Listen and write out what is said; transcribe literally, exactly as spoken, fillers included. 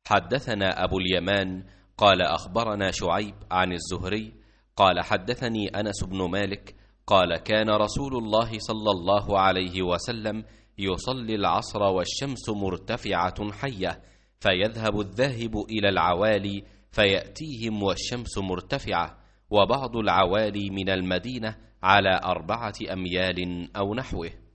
حدثنا أبو اليمان قال أخبرنا شعيب عن الزهري قال حدثني أنس بن مالك قال كان رسول الله صلى الله عليه وسلم يصلي العصر والشمس مرتفعة حية، فيذهب الذاهب إلى العوالي فيأتيهم والشمس مرتفعة، وبعض العوالي من المدينة على أربعة أميال أو نحوه.